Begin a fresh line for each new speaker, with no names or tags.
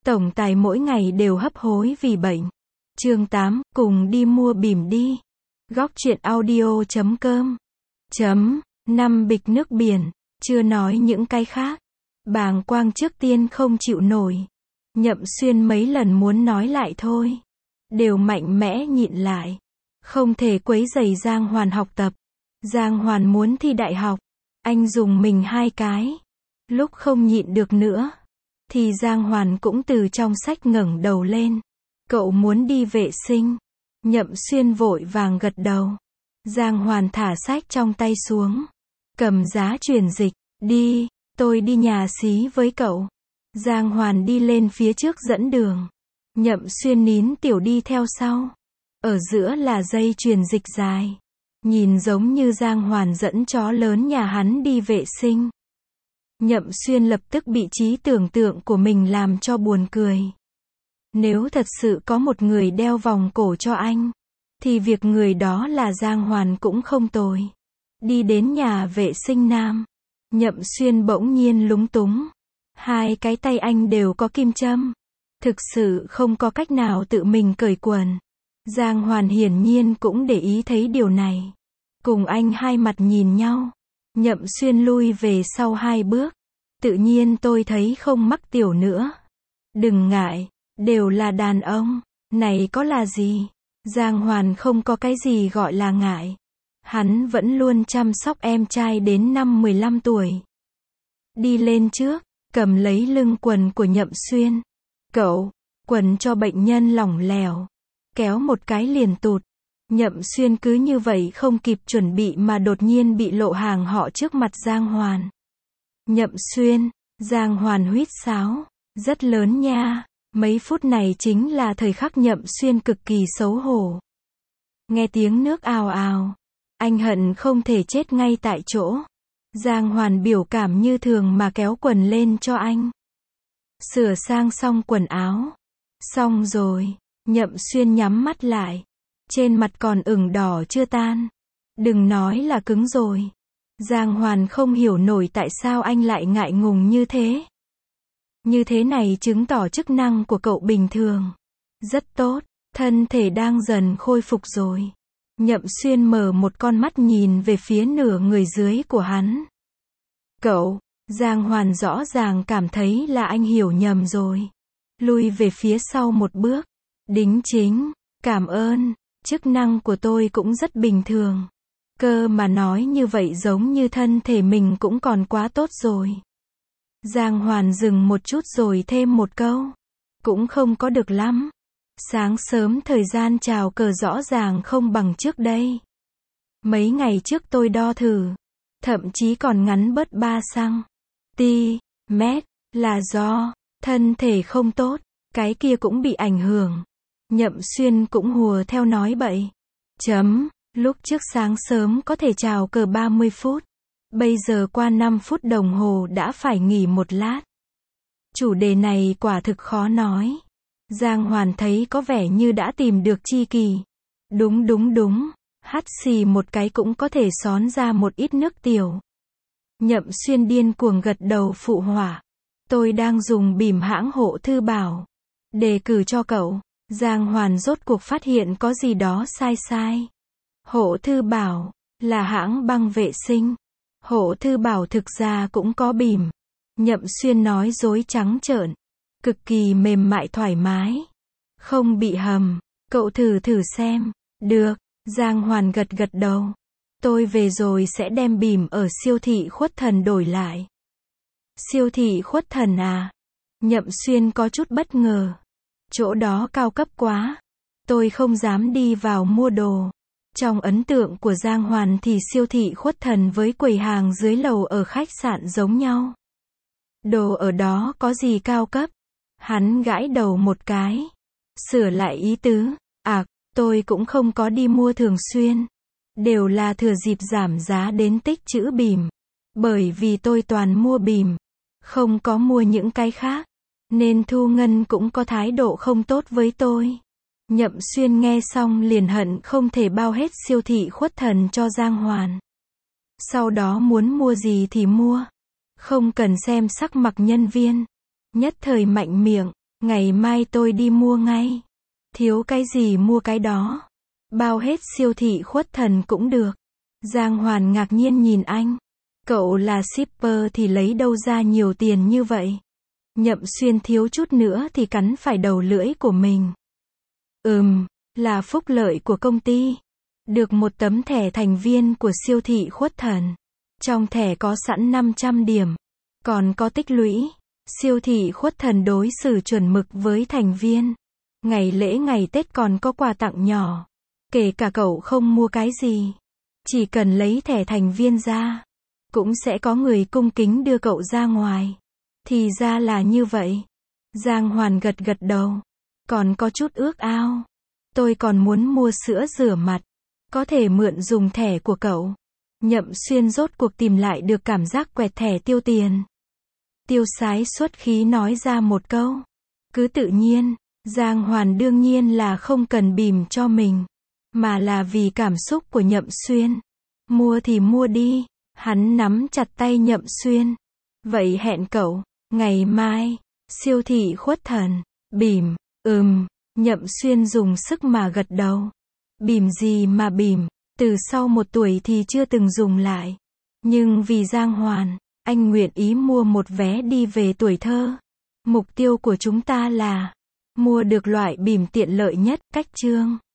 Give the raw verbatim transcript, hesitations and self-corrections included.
tổng tài mỗi ngày đều hấp hối vì bệnh. Chương tám, cùng đi mua bỉm đi. Góc truyện audio chấm com. Chấm, năm bịch nước biển, chưa nói những cái khác. Bàng quang trước tiên không chịu nổi. Nhậm Xuyên mấy lần muốn nói lại thôi. Đều mạnh mẽ nhịn lại. Không thể quấy rầy Giang Hoàn học tập. Giang Hoàn muốn thi đại học. Anh dùng mình hai cái. Lúc không nhịn được nữa. Thì Giang Hoàn cũng từ trong sách ngẩng đầu lên. Cậu muốn đi vệ sinh. Nhậm Xuyên vội vàng gật đầu. Giang Hoàn thả sách trong tay xuống. Cầm giá truyền dịch. Đi, tôi đi nhà xí với cậu. Giang Hoàn đi lên phía trước dẫn đường. Nhậm Xuyên nín tiểu đi theo sau. Ở giữa là dây truyền dịch dài. Nhìn giống như Giang Hoàn dẫn chó lớn nhà hắn đi vệ sinh. Nhậm Xuyên lập tức bị trí tưởng tượng của mình làm cho buồn cười. Nếu thật sự có một người đeo vòng cổ cho anh, thì việc người đó là Giang Hoàn cũng không tồi. Đi đến nhà vệ sinh nam. Nhậm Xuyên bỗng nhiên lúng túng. Hai cái tay anh đều có kim châm. Thực sự không có cách nào tự mình cởi quần. Giang Hoàn hiển nhiên cũng để ý thấy điều này. Cùng anh hai mặt nhìn nhau. Nhậm Xuyên lui về sau hai bước. Tự nhiên tôi thấy không mắc tiểu nữa. Đừng ngại, đều là đàn ông. Này có là gì? Giang Hoàn không có cái gì gọi là ngại. Hắn vẫn luôn chăm sóc em trai đến năm mười lăm tuổi. Đi lên trước, cầm lấy lưng quần của Nhậm Xuyên. Cậu, quần cho bệnh nhân lỏng lẻo. Kéo một cái liền tụt. Nhậm Xuyên cứ như vậy không kịp chuẩn bị mà đột nhiên bị lộ hàng họ trước mặt Giang Hoàn. Nhậm Xuyên, Giang Hoàn huýt sáo. Rất lớn nha. Mấy phút này chính là thời khắc Nhậm Xuyên cực kỳ xấu hổ. Nghe tiếng nước ào ào. Anh hận không thể chết ngay tại chỗ. Giang Hoàn biểu cảm như thường mà kéo quần lên cho anh. Sửa sang xong quần áo. Xong rồi. Nhậm Xuyên nhắm mắt lại. Trên mặt còn ửng đỏ chưa tan. Đừng nói là cứng rồi. Giang Hoàn không hiểu nổi tại sao anh lại ngại ngùng như thế. Như thế này chứng tỏ chức năng của cậu bình thường. Rất tốt, thân thể đang dần khôi phục rồi. Nhậm Xuyên mở một con mắt nhìn về phía nửa người dưới của hắn. Cậu, Giang Hoàn rõ ràng cảm thấy là anh hiểu nhầm rồi. Lui về phía sau một bước. Đính chính, cảm ơn, chức năng của tôi cũng rất bình thường. Cơ mà nói như vậy giống như thân thể mình cũng còn quá tốt rồi. Giang Hoàn dừng một chút rồi thêm một câu. Cũng không có được lắm. Sáng sớm thời gian chào cờ rõ ràng không bằng trước đây. Mấy ngày trước tôi đo thử. Thậm chí còn ngắn bớt ba xăng ti mét, là do thân thể không tốt, cái kia cũng bị ảnh hưởng. Nhậm Xuyên cũng hùa theo nói bậy. Chấm, lúc trước sáng sớm có thể chào cờ ba mươi phút. Bây giờ qua năm phút đồng hồ đã phải nghỉ một lát. Chủ đề này quả thực khó nói. Giang Hoàn thấy có vẻ như đã tìm được chi kỳ. Đúng đúng đúng, hắt xì một cái cũng có thể xón ra một ít nước tiểu. Nhậm Xuyên điên cuồng gật đầu phụ họa. Tôi đang dùng bỉm hãng Hộ Thư Bảo. Đề cử cho cậu. Giang Hoàn rốt cuộc phát hiện có gì đó sai sai. Hộ Thư Bảo là hãng băng vệ sinh. Hộ Thư Bảo thực ra cũng có bỉm. Nhậm Xuyên nói dối trắng trợn. Cực kỳ mềm mại thoải mái. Không bị hầm. Cậu thử thử xem. Được. Giang Hoàn gật gật đầu. Tôi về rồi sẽ đem bỉm ở siêu thị Khuất Thần đổi lại. Siêu thị Khuất Thần à? Nhậm Xuyên có chút bất ngờ. Chỗ đó cao cấp quá. Tôi không dám đi vào mua đồ. Trong ấn tượng của Giang Hoàn thì siêu thị Khuất Thần với quầy hàng dưới lầu ở khách sạn giống nhau. Đồ ở đó có gì cao cấp? Hắn gãi đầu một cái. Sửa lại ý tứ. À, tôi cũng không có đi mua thường xuyên. Đều là thừa dịp giảm giá đến tích trữ bỉm. Bởi vì tôi toàn mua bỉm. Không có mua những cái khác. Nên Thu Ngân cũng có thái độ không tốt với tôi. Nhậm Xuyên nghe xong liền hận không thể bao hết siêu thị Khuất Thần cho Giang Hoàn. Sau đó muốn mua gì thì mua. Không cần xem sắc mặt nhân viên. Nhất thời mạnh miệng. Ngày mai tôi đi mua ngay. Thiếu cái gì mua cái đó. Bao hết siêu thị Khuất Thần cũng được. Giang Hoàn ngạc nhiên nhìn anh. Cậu là shipper thì lấy đâu ra nhiều tiền như vậy? Nhậm Xuyên thiếu chút nữa thì cắn phải đầu lưỡi của mình. Ừm, là phúc lợi của công ty. Được một tấm thẻ thành viên của siêu thị Khuất Thần. Trong thẻ có sẵn năm trăm điểm. Còn có tích lũy. Siêu thị Khuất Thần đối xử chuẩn mực với thành viên. Ngày lễ ngày Tết còn có quà tặng nhỏ. Kể cả cậu không mua cái gì. Chỉ cần lấy thẻ thành viên ra. Cũng sẽ có người cung kính đưa cậu ra ngoài. Thì ra là như vậy. Giang Hoàn gật gật đầu. Còn có chút ước ao. Tôi còn muốn mua sữa rửa mặt. Có thể mượn dùng thẻ của cậu. Nhậm Xuyên rốt cuộc tìm lại được cảm giác quẹt thẻ tiêu tiền. Tiêu Sái xuất khí nói ra một câu. Cứ tự nhiên. Giang Hoàn đương nhiên là không cần bìm cho mình. Mà là vì cảm xúc của Nhậm Xuyên. Mua thì mua đi. Hắn nắm chặt tay Nhậm Xuyên. Vậy hẹn cậu. Ngày mai. Siêu thị Khuất Thần. Bìm. Ừm. Nhậm Xuyên dùng sức mà gật đầu. Bìm gì mà bìm. Từ sau một tuổi thì chưa từng dùng lại. Nhưng vì Giang Hoàn, anh nguyện ý mua một vé đi về tuổi thơ. Mục tiêu của chúng ta là mua được loại bìm tiện lợi nhất. Cách chương